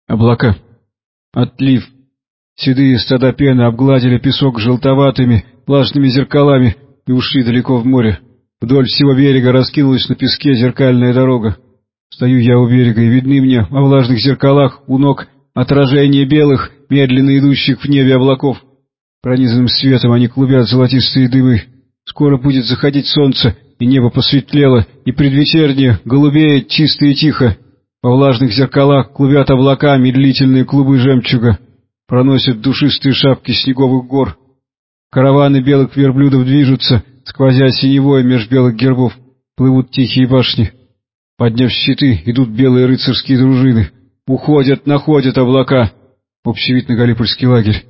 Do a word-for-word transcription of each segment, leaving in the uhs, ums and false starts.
Облака. Отлив. Седые стада пены обгладили песок желтоватыми, влажными зеркалами и ушли далеко в море. Вдоль всего берега раскинулась на песке зеркальная дорога. Стою я у берега, и видны мне во влажных зеркалах у ног отражение белых, медленно идущих в небе облаков. Пронизанным светом они клубят золотистые дымы. Скоро будет заходить солнце, и небо посветлело, и предвечернее голубеет чисто и тихо. Во влажных зеркалах клубят облака медлительные клубы жемчуга. Проносят душистые шапки снеговых гор. Караваны белых верблюдов движутся, сквозя синевой меж белых гербов, плывут тихие башни. Подняв щиты, идут белые рыцарские дружины. Уходят, находят облака. Общий вид на Галипольский лагерь.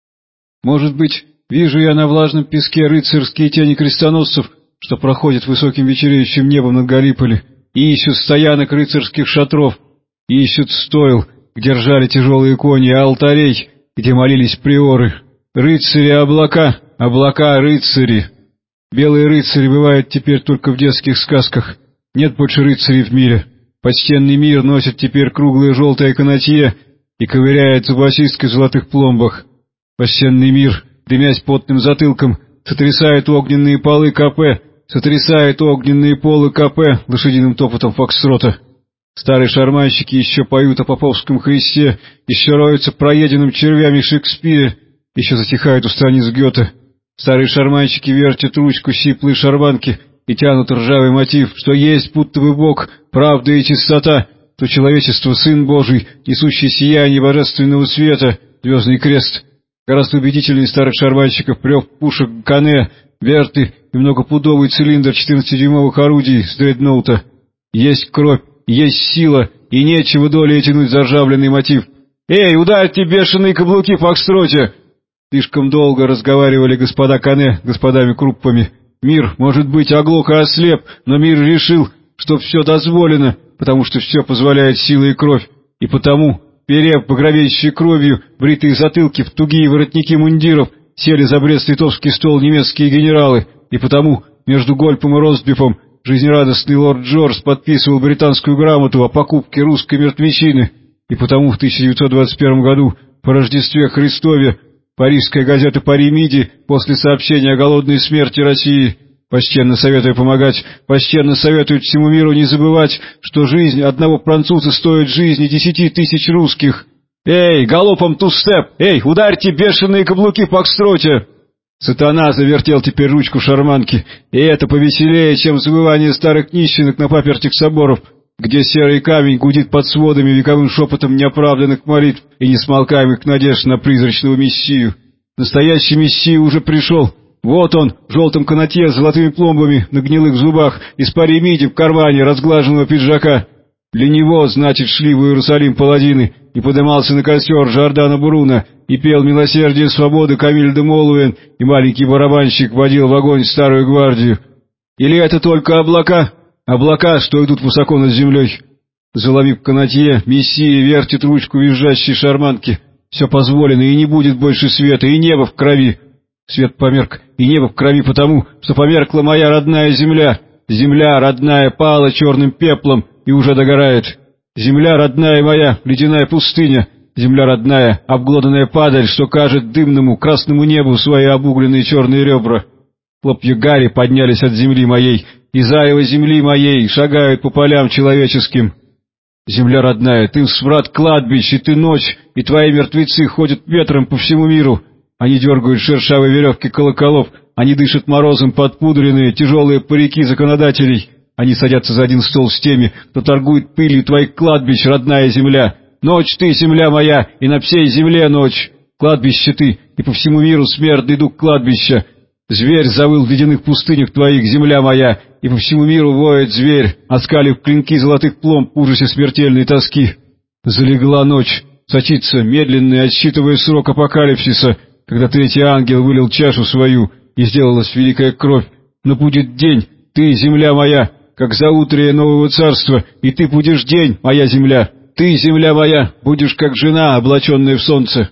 Может быть, вижу я на влажном песке рыцарские тени крестоносцев, что проходят высоким вечереющим небом над Галиполи, и ищут стоянок рыцарских шатров, и ищут стойл, где ржали тяжелые кони, а алтарей, где молились приоры. Рыцари, облака, облака, рыцари. Белые рыцари бывают теперь только в детских сказках. Нет больше рыцарей в мире. Почтенный мир носит теперь круглое желтое канатье и ковыряет зубочисткой в золотых пломбах. Почтенный мир, дымясь потным затылком, сотрясает огненные полы КП, сотрясает огненные полы КП лошадиным топотом фокстрота. Старые шарманщики еще поют о поповском Христе, еще роются проеденным червями Шекспире, еще затихают у страниц Гёте. Старые шарманщики вертят ручку сиплой шарманки и тянут ржавый мотив, что есть путовый Бог, правда и чистота, то человечество Сын Божий, несущий сияние божественного света, звездный крест. Гораздо убедительнее старых шарманщиков прев пушек Кане, Верты и многопудовый цилиндр четырнадцатидюймовых орудий с дредноута. Есть кровь, есть сила, и нечего долей тянуть заржавленный мотив. «Эй, ударьте бешеные каблуки в фокстроте!» Слишком долго разговаривали господа Кане господами Круппами. Мир, может быть, оглох и ослеп, но мир решил, что все дозволено, потому что все позволяет сила и кровь, и потому, перев багровеющей кровью бритые затылки в тугие воротники мундиров, сели за Брест-Литовский стол немецкие генералы, и потому между Гольпом и Ростбифом жизнерадостный лорд Джордж подписывал британскую грамоту о покупке русской мертвечины, и потому в тысяча девятьсот двадцать первом году, по Рождестве Христове, парижская газета «Пари Миди» после сообщения о голодной смерти России почтенно советует помогать, почтенно советует всему миру не забывать, что жизнь одного француза стоит жизни десяти тысяч русских. «Эй, галопом ту-степ! Эй, ударьте бешеные каблуки в фокстроте!» Сатана завертел теперь ручку шарманки, и это повеселее, чем забывание старых нищенок на папертях соборов, где серый камень гудит под сводами вековым шепотом неоправданных молитв и несмолкаемых надежд на призрачного мессию. Настоящий мессия уже пришел. Вот он, в желтом канатье с золотыми пломбами на гнилых зубах, из пари миди в кармане разглаженного пиджака. Для него, значит, шли в Иерусалим паладины, и подымался на костер Жордана Бруно, и пел «Милосердие свободы» Камиль де Молуэн, и маленький барабанщик водил в огонь старую гвардию. Или это только облака? Облака, что идут высоко над землей. Заломив канатье, мессия вертит ручку визжащей шарманки. Все позволено, и не будет больше света, и небо в крови. Свет померк, и небо в крови потому, что померкла моя родная земля. Земля родная пала черным пеплом и уже догорает. Земля родная моя, ледяная пустыня. Земля родная, обглоданная падаль, что кажет дымному красному небу свои обугленные черные ребра. Хлопья гари поднялись от земли моей, и зарево земли моей шагают по полям человеческим. Земля родная, ты сврат кладбищ, и ты ночь, и твои мертвецы ходят ветром по всему миру. Они дергают шершавые веревки колоколов, они дышат морозом подпудренные тяжелые парики законодателей. Они садятся за один стол с теми, кто торгует пылью твоих кладбищ, родная земля. Ночь ты, земля моя, и на всей земле ночь. Кладбище ты, и по всему миру смертный дух кладбища. Зверь завыл в ледяных пустынях твоих, земля моя, и по всему миру воет зверь, оскалив клинки золотых пломб в ужасе смертельной тоски. Залегла ночь, сочится, медленно отсчитывая срок апокалипсиса, когда третий ангел вылил чашу свою, и сделалась великая кровь. Но будет день, ты, земля моя, как заутрие нового царства, и ты будешь день, моя земля. Ты, земля моя, будешь как жена, облаченная в солнце.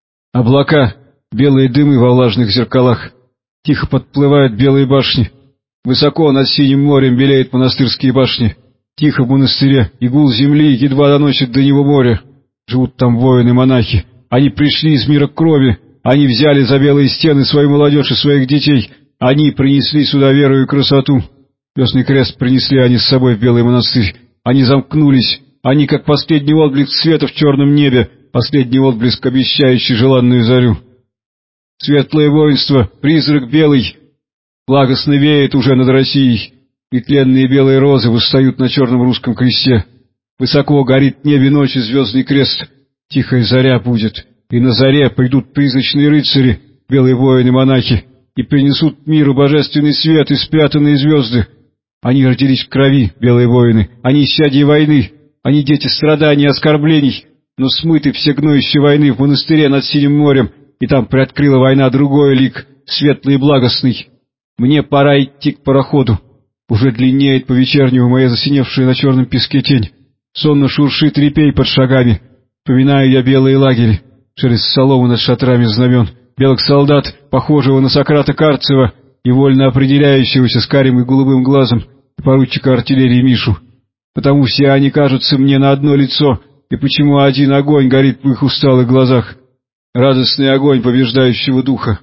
Облака, белые дымы во влажных зеркалах. Тихо подплывают белые башни. Высоко над синим морем белеют монастырские башни. Тихо в монастыре, и гул земли едва доносит до него море. Живут там воины-монахи. Они пришли из мира крови. Они взяли за белые стены свою молодежь и своих детей. Они принесли сюда веру и красоту. Звездный крест принесли они с собой в Белый монастырь. Они замкнулись. Они, как последний отблеск света в черном небе, последний отблеск, обещающий желанную зарю. Светлое воинство, призрак белый, благостно веет уже над Россией, и тленные белые розы восстают на черном русском кресте. Высоко горит в небе ночи звездный крест. Тихая заря будет, и на заре придут призрачные рыцари, белые воины-монахи, и принесут миру божественный свет и спрятанные звезды. Они родились в крови, белые воины, они исчадья войны, они дети страданий и оскорблений, но смыты все гноищи войны в монастыре над Синим морем, и там приоткрыла война другой лик, светлый и благостный. Мне пора идти к пароходу. Уже длиннеет по-вечернему моя засиневшая на черном песке тень. Сонно шуршит репей под шагами. Поминаю я белые лагеря, шелест соломы над шатрами знамен, белых солдат, похожего на Сократа Карцева и вольно определяющегося с карим и голубым глазом, и поручика артиллерии Мишу. Потому все они кажутся мне на одно лицо, и почему один огонь горит в их усталых глазах. Радостный огонь побеждающего духа.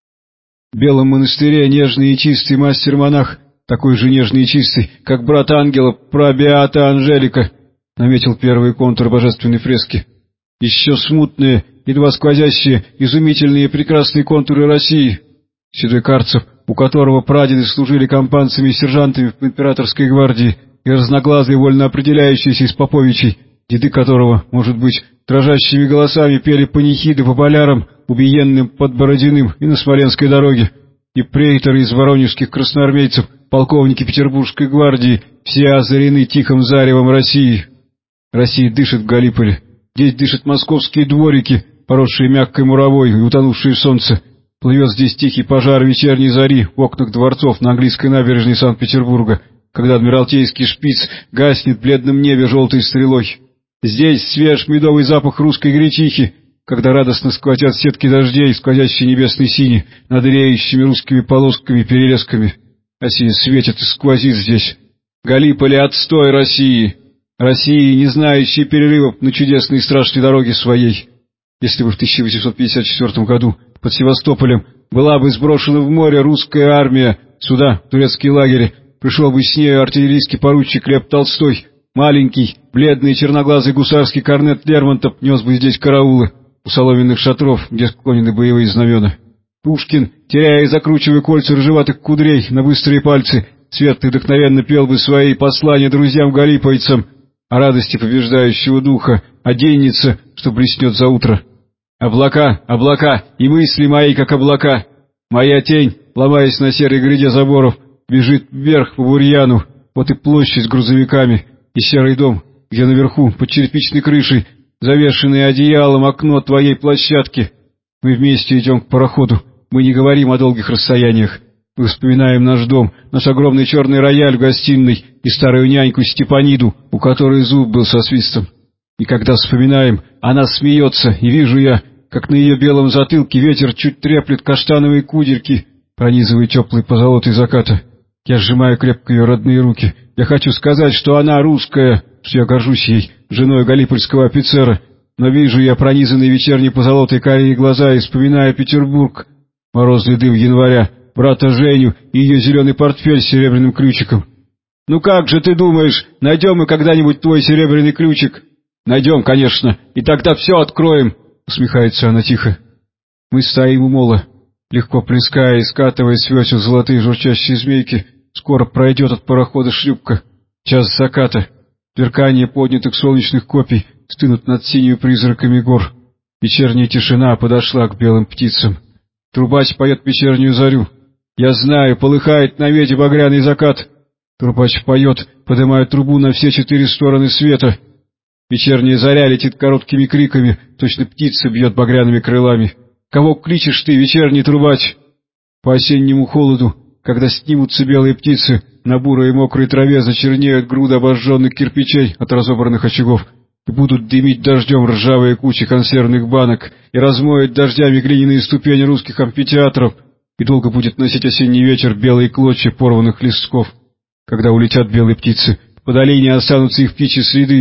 В белом монастыре нежный и чистый мастер-монах, такой же нежный и чистый, как брат ангела прабеата Анжелика, наметил первый контур божественной фрески. Еще смутные, едва сквозящие, изумительные и прекрасные контуры России. Седой Карцев, у которого прадеды служили компанцами и сержантами в императорской гвардии, и разноглазый, вольно определяющийся из поповичей, деды которого, может быть, дрожащими голосами пели панихиды по полярам, убиенным под Бородиным и на Смоленской дороге, и прейторы из воронежских красноармейцев, полковники Петербургской гвардии, все озарены тихим заревом России. Россия дышит в Галиполе, здесь дышат московские дворики, поросшие мягкой муровой и утонувшие в солнце. Плывет здесь тихий пожар вечерней зари в окнах дворцов на английской набережной Санкт-Петербурга, когда адмиралтейский шпиц гаснет в бледном небе желтой стрелой. Здесь свеж медовый запах русской гречихи, когда радостно сквозят сетки дождей, сквозящие небесной сини, над реющими русскими полосками и перелесками. Россия светит и сквозит здесь. Галиполе, отстой России! России, не знающей перерывов на чудесной и страшной дороге своей. Если бы в тысяча восемьсот пятьдесят четвёртом году под Севастополем была бы сброшена в море русская армия, сюда, в турецкие лагеря, пришел бы с нею артиллерийский поручик Лев Толстой, маленький, бледный черноглазый гусарский корнет Лермонтов нес бы здесь караулы у соломенных шатров, где склонены боевые знамена. Пушкин, теряя и закручивая кольца рыжеватых кудрей на быстрые пальцы, светло и вдохновенно пел бы свои послания друзьям-галипойцам о радости побеждающего духа, о деннице, что блеснет за утро. Облака, облака, и мысли мои, как облака. Моя тень, ломаясь на серой гряде заборов, бежит вверх по бурьяну. Вот и площадь с грузовиками, и серый дом, где наверху, под черепичной крышей, завешенное одеялом окно твоей площадки. Мы вместе идем к пароходу, мы не говорим о долгих расстояниях. Мы вспоминаем наш дом, наш огромный черный рояль в гостиной и старую няньку Степаниду, у которой зуб был со свистом. И когда вспоминаем, она смеется, и вижу я, как на ее белом затылке ветер чуть треплет каштановые кудерьки, пронизывая теплый позолотой заката. Я сжимаю крепко ее родные руки. Я хочу сказать, что она русская, что я горжусь ей, женой галипольского офицера, но вижу я пронизанные вечерней позолотой карие глаза и вспоминаю Петербург, морозный дым января, брата Женю и ее зеленый портфель с серебряным ключиком. «Ну как же ты думаешь, найдем мы когда-нибудь твой серебряный ключик?» «Найдем, конечно, и тогда все откроем», — усмехается она тихо. Мы стоим у мола, легко плеская и скатывая с весел золотые журчащие змейки. Скоро пройдет от парохода шлюпка. Час заката, сверкание поднятых солнечных копий стынут над синими призраками гор. Вечерняя тишина подошла к белым птицам. Трубач поет вечернюю зарю. Я знаю, полыхает на вете багряный закат. Трубач поет, поднимая трубу на все четыре стороны света. Вечерняя заря летит короткими криками, точно птица бьет багряными крылами. Кого кличешь ты, вечерний трубач? По осеннему холоду, когда снимутся белые птицы, на бурой и мокрой траве зачернеют груды обожженных кирпичей от разобранных очагов, и будут дымить дождем ржавые кучи консервных банок, и размоют дождями глиняные ступени русских амфитеатров, и долго будет носить осенний вечер белые клочья порванных листков. Когда улетят белые птицы, по долине останутся их птичьи следы,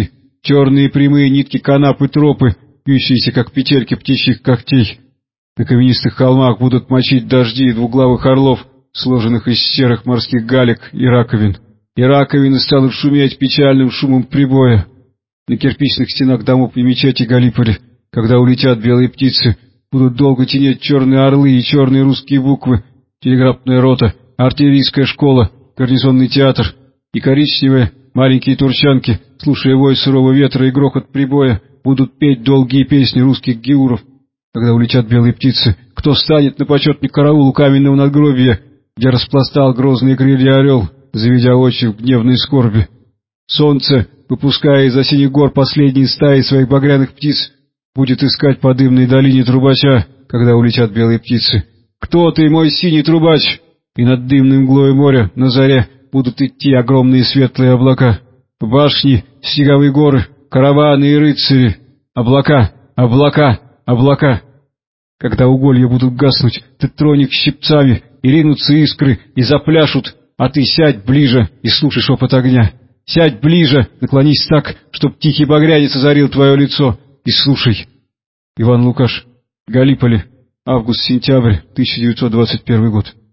черные прямые нитки канап и тропы, вьющиеся, как петельки птичьих когтей. На каменистых холмах будут мочить дожди двуглавых орлов, сложенных из серых морских галек и раковин. И раковины станут шуметь печальным шумом прибоя. На кирпичных стенах домов и мечети Галиполи, когда улетят белые птицы, будут долго тенеть черные орлы и черные русские буквы, телеграфная рота, артиллерийская школа, гарнизонный театр и коричневые маленькие турчанки, слушая вой сырого ветра и грохот прибоя, будут петь долгие песни русских геуров. Когда улетят белые птицы, кто станет на почетный караул у каменного надгробия, где распластал грозные крылья орел, заведя очи в гневной скорби? Солнце, выпуская из осенних гор последние стаи своих багряных птиц, будет искать по дымной долине трубача, когда улетят белые птицы. «Кто ты, мой синий трубач?» И над дымным мглой моря на заре будут идти огромные светлые облака. Башни, снеговые горы, караваны и рыцари. Облака, облака, облака. Когда уголья будут гаснуть, ты тронь их щипцами, и ринутся искры, и запляшут, а ты сядь ближе и слушай шепот огня. Сядь ближе, наклонись так, чтоб тихий багрянец озарил твое лицо, и слушай. Иван Лукаш, Галиполи, август-сентябрь тысяча девятьсот двадцать первый год.